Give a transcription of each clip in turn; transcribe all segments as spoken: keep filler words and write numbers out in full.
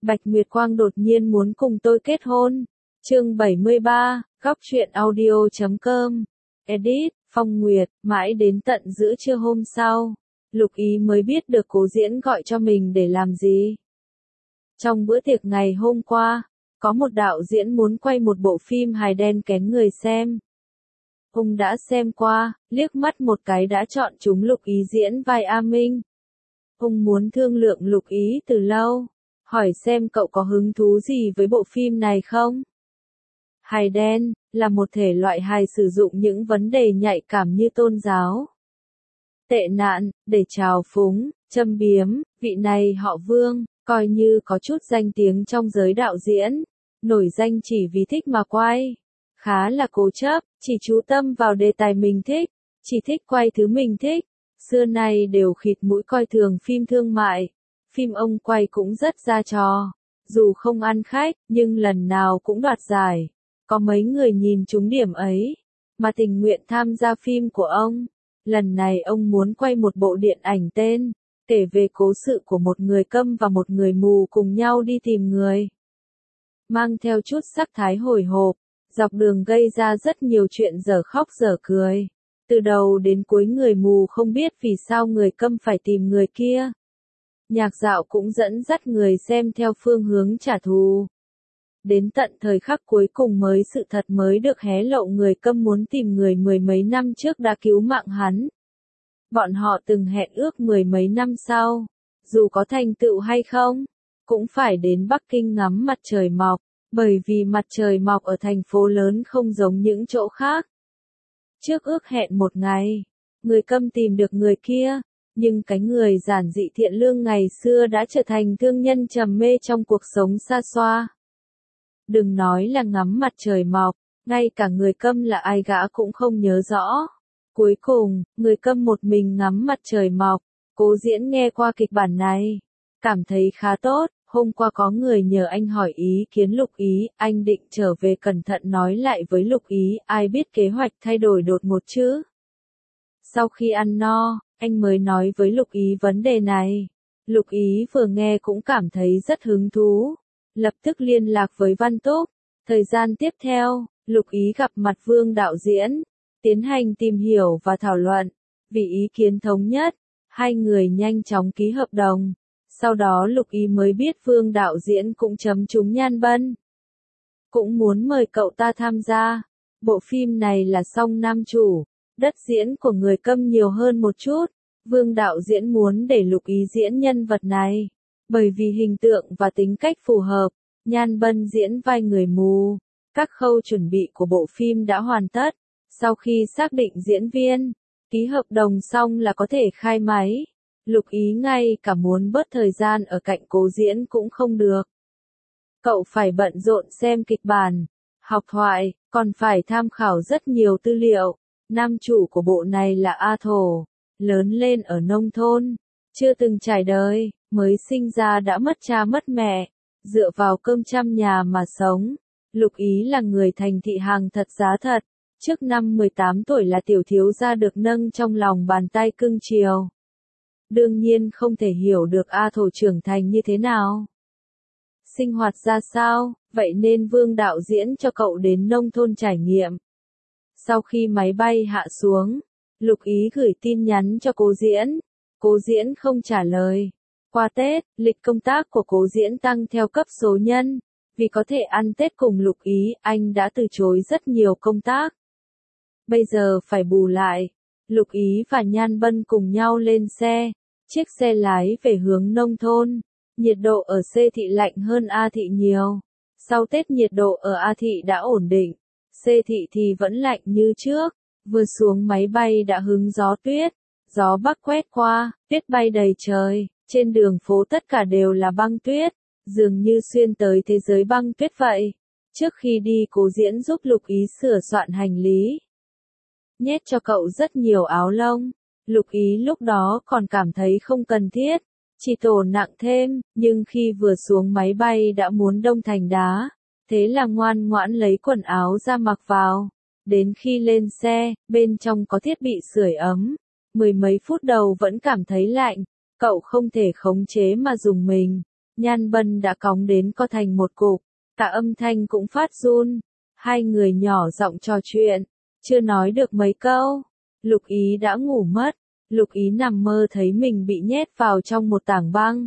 Bạch Nguyệt Quang đột nhiên muốn cùng tôi kết hôn. Chương bảy mươi ba, góc truyện audio chấm com. Edit, Phong Nguyệt, mãi đến tận giữa trưa hôm sau, Lục Ý mới biết được Cố Diễn gọi cho mình để làm gì. Trong bữa tiệc ngày hôm qua, có một đạo diễn muốn quay một bộ phim hài đen kén người xem. Ông đã xem qua, liếc mắt một cái đã chọn chúng Lục Ý diễn vai A Minh. Ông muốn thương lượng Lục Ý từ lâu, hỏi xem cậu có hứng thú gì với bộ phim này không? Hài đen là một thể loại hài sử dụng những vấn đề nhạy cảm như tôn giáo, tệ nạn, để trào phúng, châm biếm. Vị này họ Vương, coi như có chút danh tiếng trong giới đạo diễn, nổi danh chỉ vì thích mà quay. Khá là cố chấp, chỉ chú tâm vào đề tài mình thích, chỉ thích quay thứ mình thích. Xưa nay đều khịt mũi coi thường phim thương mại. Phim ông quay cũng rất ra trò. Dù không ăn khách, nhưng lần nào cũng đoạt giải. Có mấy người nhìn trúng điểm ấy, mà tình nguyện tham gia phim của ông. Lần này ông muốn quay một bộ điện ảnh tên, kể về cố sự của một người câm và một người mù cùng nhau đi tìm người. Mang theo chút sắc thái hồi hộp, dọc đường gây ra rất nhiều chuyện dở khóc dở cười. Từ đầu đến cuối người mù không biết vì sao người câm phải tìm người kia. Nhạc dạo cũng dẫn dắt người xem theo phương hướng trả thù. Đến tận thời khắc cuối cùng mới sự thật mới được hé lộ, người câm muốn tìm người mười mấy năm trước đã cứu mạng hắn. Bọn họ từng hẹn ước mười mấy năm sau, dù có thành tựu hay không, cũng phải đến Bắc Kinh ngắm mặt trời mọc, bởi vì mặt trời mọc ở thành phố lớn không giống những chỗ khác. Trước ước hẹn một ngày, người câm tìm được người kia, nhưng cái người giản dị thiện lương ngày xưa đã trở thành thương nhân trầm mê trong cuộc sống xa xoa. Đừng nói là ngắm mặt trời mọc, ngay cả người câm là ai gã cũng không nhớ rõ. Cuối cùng, người câm một mình ngắm mặt trời mọc. Cố Diễn nghe qua kịch bản này, cảm thấy khá tốt. Hôm qua có người nhờ anh hỏi ý kiến Lục Ý, anh định trở về cẩn thận nói lại với Lục Ý, ai biết kế hoạch thay đổi đột ngột chứ. Sau khi ăn no, anh mới nói với Lục Ý vấn đề này. Lục Ý vừa nghe cũng cảm thấy rất hứng thú, lập tức liên lạc với Văn Túc. Thời gian tiếp theo, Lục Ý gặp mặt Vương đạo diễn, tiến hành tìm hiểu và thảo luận. Vì ý kiến thống nhất, hai người nhanh chóng ký hợp đồng. Sau đó Lục Ý mới biết Vương đạo diễn cũng chấm trúng Nhan Bân, cũng muốn mời cậu ta tham gia. Bộ phim này là song nam chủ, đất diễn của người câm nhiều hơn một chút. Vương đạo diễn muốn để Lục Ý diễn nhân vật này, bởi vì hình tượng và tính cách phù hợp. Nhan Bân diễn vai người mù. Các khâu chuẩn bị của bộ phim đã hoàn tất. Sau khi xác định diễn viên, ký hợp đồng xong là có thể khai máy. Lục Ý ngay cả muốn bớt thời gian ở cạnh Cố Diễn cũng không được. Cậu phải bận rộn xem kịch bản, học thoại, còn phải tham khảo rất nhiều tư liệu. Nam chủ của bộ này là A Thổ, lớn lên ở nông thôn, chưa từng trải đời, mới sinh ra đã mất cha mất mẹ, dựa vào cơm trăm nhà mà sống. Lục Ý là người thành thị hàng thật giá thật, trước năm mười tám tuổi là tiểu thiếu gia được nâng trong lòng bàn tay cưng chiều. Đương nhiên không thể hiểu được A Thổ trưởng thành như thế nào, sinh hoạt ra sao, vậy nên Vương đạo diễn cho cậu đến nông thôn trải nghiệm. Sau khi máy bay hạ xuống, Lục Ý gửi tin nhắn cho Cố Diễn. Cố Diễn không trả lời. Qua Tết, lịch công tác của Cố Diễn tăng theo cấp số nhân. Vì có thể ăn Tết cùng Lục Ý, anh đã từ chối rất nhiều công tác. Bây giờ phải bù lại. Lục Ý và Nhan Bân cùng nhau lên xe. Chiếc xe lái về hướng nông thôn. Nhiệt độ ở C thị lạnh hơn A thị nhiều. Sau Tết nhiệt độ ở A thị đã ổn định. C thị thì vẫn lạnh như trước. Vừa xuống máy bay đã hứng gió tuyết. Gió bắc quét qua, tuyết bay đầy trời. Trên đường phố tất cả đều là băng tuyết, dường như xuyên tới thế giới băng tuyết vậy. Trước khi đi Cố Diễn giúp Lục Ý sửa soạn hành lý, nhét cho cậu rất nhiều áo lông. Lục Ý lúc đó còn cảm thấy không cần thiết, chỉ tổ nặng thêm, nhưng khi vừa xuống máy bay đã muốn đông thành đá, thế là ngoan ngoãn lấy quần áo ra mặc vào. Đến khi lên xe, bên trong có thiết bị sưởi ấm, mười mấy phút đầu vẫn cảm thấy lạnh, cậu không thể khống chế mà dùng mình. Nhan Bân đã cóng đến co thành một cục, cả âm thanh cũng phát run. Hai người nhỏ giọng trò chuyện, chưa nói được mấy câu, Lục Ý đã ngủ mất. Lục Ý nằm mơ thấy mình bị nhét vào trong một tảng băng.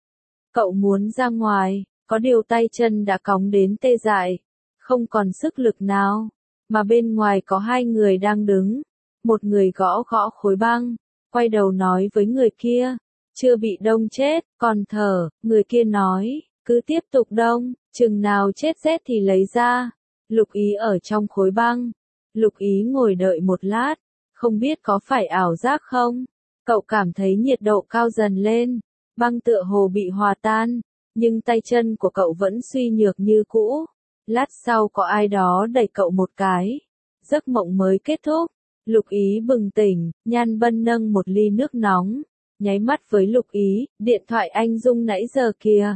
Cậu muốn ra ngoài, có điều tay chân đã cóng đến tê dại, không còn sức lực nào, mà bên ngoài có hai người đang đứng. Một người gõ gõ khối băng, quay đầu nói với người kia, chưa bị đông chết, còn thở. Người kia nói, cứ tiếp tục đông, chừng nào chết rét thì lấy ra. Lục Ý ở trong khối băng. Lục Ý ngồi đợi một lát, không biết có phải ảo giác không. Cậu cảm thấy nhiệt độ cao dần lên, băng tựa hồ bị hòa tan, nhưng tay chân của cậu vẫn suy nhược như cũ. Lát sau có ai đó đẩy cậu một cái. Giấc mộng mới kết thúc. Lục Ý bừng tỉnh, Nhan Bân nâng một ly nước nóng, nháy mắt với Lục Ý, điện thoại anh rung nãy giờ kìa.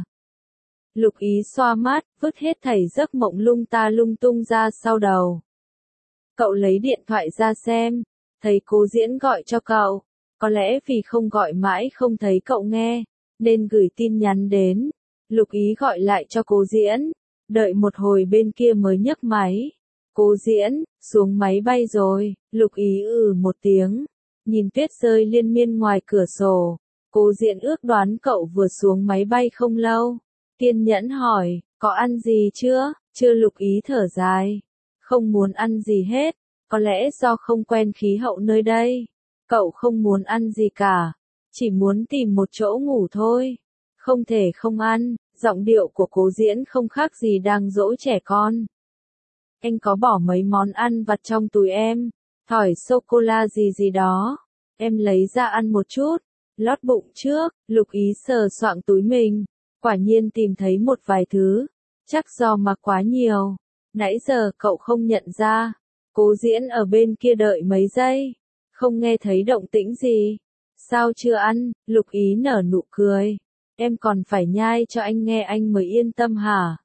Lục Ý xoa mắt, vứt hết thảy giấc mộng lung ta lung tung ra sau đầu. Cậu lấy điện thoại ra xem, thấy Cố Diễn gọi cho cậu. Có lẽ vì không gọi mãi không thấy cậu nghe, nên gửi tin nhắn đến. Lục Ý gọi lại cho Cố Diễn, đợi một hồi bên kia mới nhấc máy. Cố Diễn, xuống máy bay rồi. Lục Ý ừ một tiếng, nhìn tuyết rơi liên miên ngoài cửa sổ. Cố Diễn ước đoán cậu vừa xuống máy bay không lâu. Kiên nhẫn hỏi, có ăn gì chưa? Chưa. Lục Ý thở dài, không muốn ăn gì hết, có lẽ do không quen khí hậu nơi đây. Cậu không muốn ăn gì cả, chỉ muốn tìm một chỗ ngủ thôi. Không thể không ăn. Giọng điệu của Cố Diễn không khác gì đang dỗ trẻ con. Anh có bỏ mấy món ăn vặt trong túi em, thỏi sô-cô-la gì gì đó. Em lấy ra ăn một chút, lót bụng trước. Lục Ý sờ soạng túi mình, quả nhiên tìm thấy một vài thứ. Chắc do mặc quá nhiều, nãy giờ cậu không nhận ra. Cố Diễn ở bên kia đợi mấy giây, không nghe thấy động tĩnh gì. Sao chưa ăn? Lục Ý nở nụ cười. Em còn phải nhai cho anh nghe anh mới yên tâm hả?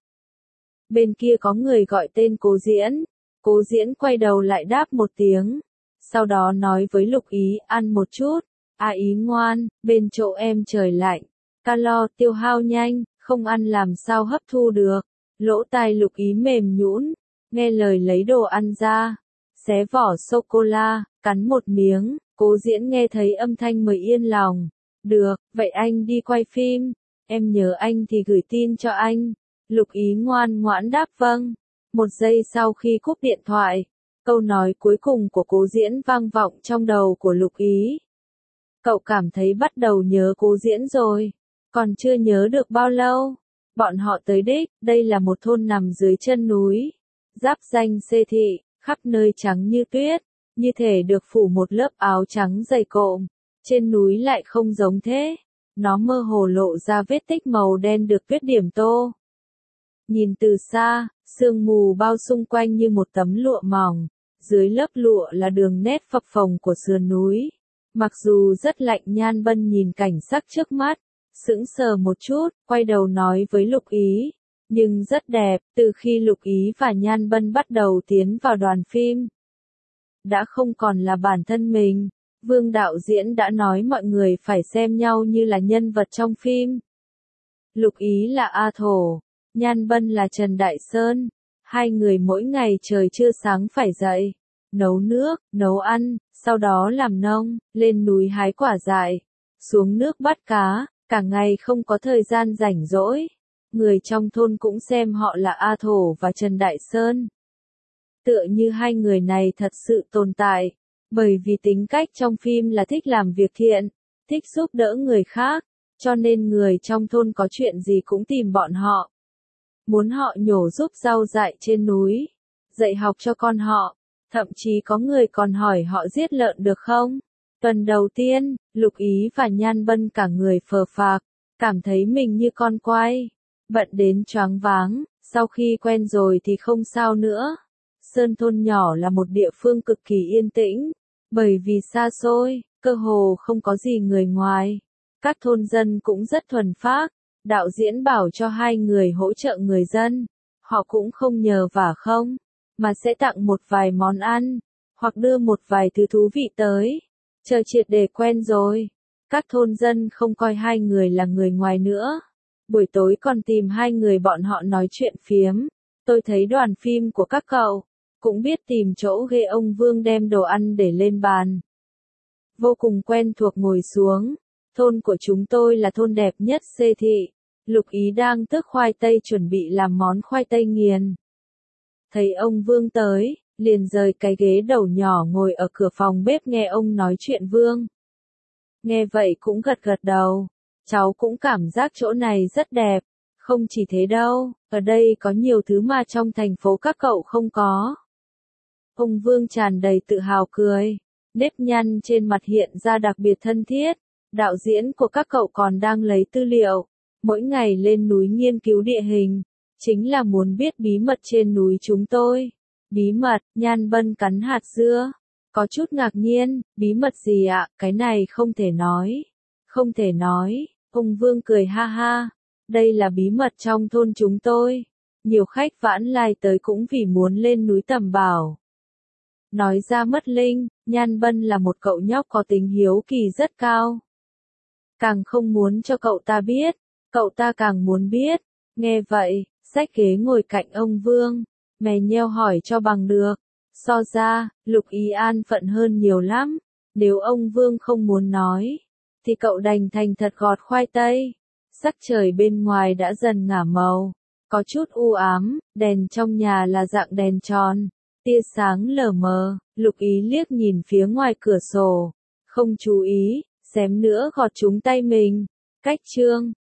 Bên kia có người gọi tên Cố Diễn. Cố Diễn quay đầu lại đáp một tiếng. Sau đó nói với Lục Ý, ăn một chút. À Ý ngoan, bên chỗ em trời lạnh. Calo tiêu hao nhanh, không ăn làm sao hấp thu được. Lỗ tai Lục Ý mềm nhũn, nghe lời lấy đồ ăn ra. Xé vỏ sô-cô-la, cắn một miếng. Cố Diễn nghe thấy âm thanh mới yên lòng. Được, vậy anh đi quay phim. Em nhớ anh thì gửi tin cho anh. Lục Ý ngoan ngoãn đáp vâng. Một giây sau khi cúp điện thoại, câu nói cuối cùng của Cố Diễn vang vọng trong đầu của Lục Ý. Cậu cảm thấy bắt đầu nhớ Cố Diễn rồi. Còn chưa nhớ được bao lâu, bọn họ tới đích. Đây là một thôn nằm dưới chân núi, giáp ranh Xê Thị, khắp nơi trắng như tuyết, như thể được phủ một lớp áo trắng dày cộm. Trên núi lại không giống thế, nó mơ hồ lộ ra vết tích màu đen được viết điểm tô. Nhìn từ xa, sương mù bao xung quanh như một tấm lụa mỏng, dưới lớp lụa là đường nét phập phồng của sườn núi. Mặc dù rất lạnh, Nhan Bân nhìn cảnh sắc trước mắt, sững sờ một chút, quay đầu nói với Lục Ý, nhưng rất đẹp. Từ khi Lục Ý và Nhan Bân bắt đầu tiến vào đoàn phim, đã không còn là bản thân mình. Vương đạo diễn đã nói mọi người phải xem nhau như là nhân vật trong phim. Lục Ý là A Thổ, Nhan Bân là Trần Đại Sơn. Hai người mỗi ngày trời chưa sáng phải dậy, nấu nước, nấu ăn, sau đó làm nông, lên núi hái quả dại, xuống nước bắt cá, cả ngày không có thời gian rảnh rỗi. Người trong thôn cũng xem họ là A Thổ và Trần Đại Sơn. Tựa như hai người này thật sự tồn tại, bởi vì tính cách trong phim là thích làm việc thiện, thích giúp đỡ người khác, cho nên người trong thôn có chuyện gì cũng tìm bọn họ. Muốn họ nhổ giúp rau dại trên núi, dạy học cho con họ, thậm chí có người còn hỏi họ giết lợn được không. Tuần đầu tiên, Lục Ý và Nhan Bân cả người phờ phạc, cảm thấy mình như con quay, bận đến choáng váng. Sau khi quen rồi thì không sao nữa. Sơn thôn nhỏ là một địa phương cực kỳ yên tĩnh, bởi vì xa xôi, cơ hồ không có gì người ngoài. Các thôn dân cũng rất thuần phác. Đạo diễn bảo cho hai người hỗ trợ người dân, họ cũng không nhờ vả không, mà sẽ tặng một vài món ăn, hoặc đưa một vài thứ thú vị tới. Chờ triệt để quen rồi, các thôn dân không coi hai người là người ngoài nữa. Buổi tối còn tìm hai người bọn họ nói chuyện phiếm. Tôi thấy đoàn phim của các cậu, cũng biết tìm chỗ ghê. Ông Vương đem đồ ăn để lên bàn. Vô cùng quen thuộc ngồi xuống. Thôn của chúng tôi là thôn đẹp nhất Xê Thị. Lục Ý đang tước khoai tây chuẩn bị làm món khoai tây nghiền. Thấy ông Vương tới, liền rời cái ghế đầu nhỏ ngồi ở cửa phòng bếp nghe ông nói chuyện. Vương nghe vậy cũng gật gật đầu. Cháu cũng cảm giác chỗ này rất đẹp. Không chỉ thế đâu, ở đây có nhiều thứ mà trong thành phố các cậu không có. Ông Vương tràn đầy tự hào cười. Nếp nhăn trên mặt hiện ra đặc biệt thân thiết. Đạo diễn của các cậu còn đang lấy tư liệu. Mỗi ngày lên núi nghiên cứu địa hình. Chính là muốn biết bí mật trên núi chúng tôi. Bí mật, Nhan Bân cắn hạt dưa. Có chút ngạc nhiên, bí mật gì ạ, cái này không thể nói. Không thể nói, ông Vương cười ha ha. Đây là bí mật trong thôn chúng tôi. Nhiều khách vãn lai tới cũng vì muốn lên núi tầm bảo. Nói ra mất linh, Nhan Bân là một cậu nhóc có tính hiếu kỳ rất cao. Càng không muốn cho cậu ta biết, cậu ta càng muốn biết. Nghe vậy, xách ghế ngồi cạnh ông Vương, mè nheo hỏi cho bằng được. So ra, Lục Ý an phận hơn nhiều lắm. Nếu ông Vương không muốn nói, thì cậu đành thành thật gọt khoai tây. Sắc trời bên ngoài đã dần ngả màu, có chút u ám, đèn trong nhà là dạng đèn tròn, tia sáng lờ mờ. Lục Ý liếc nhìn phía ngoài cửa sổ, không chú ý, xém nữa gọt trúng tay mình. Cách chương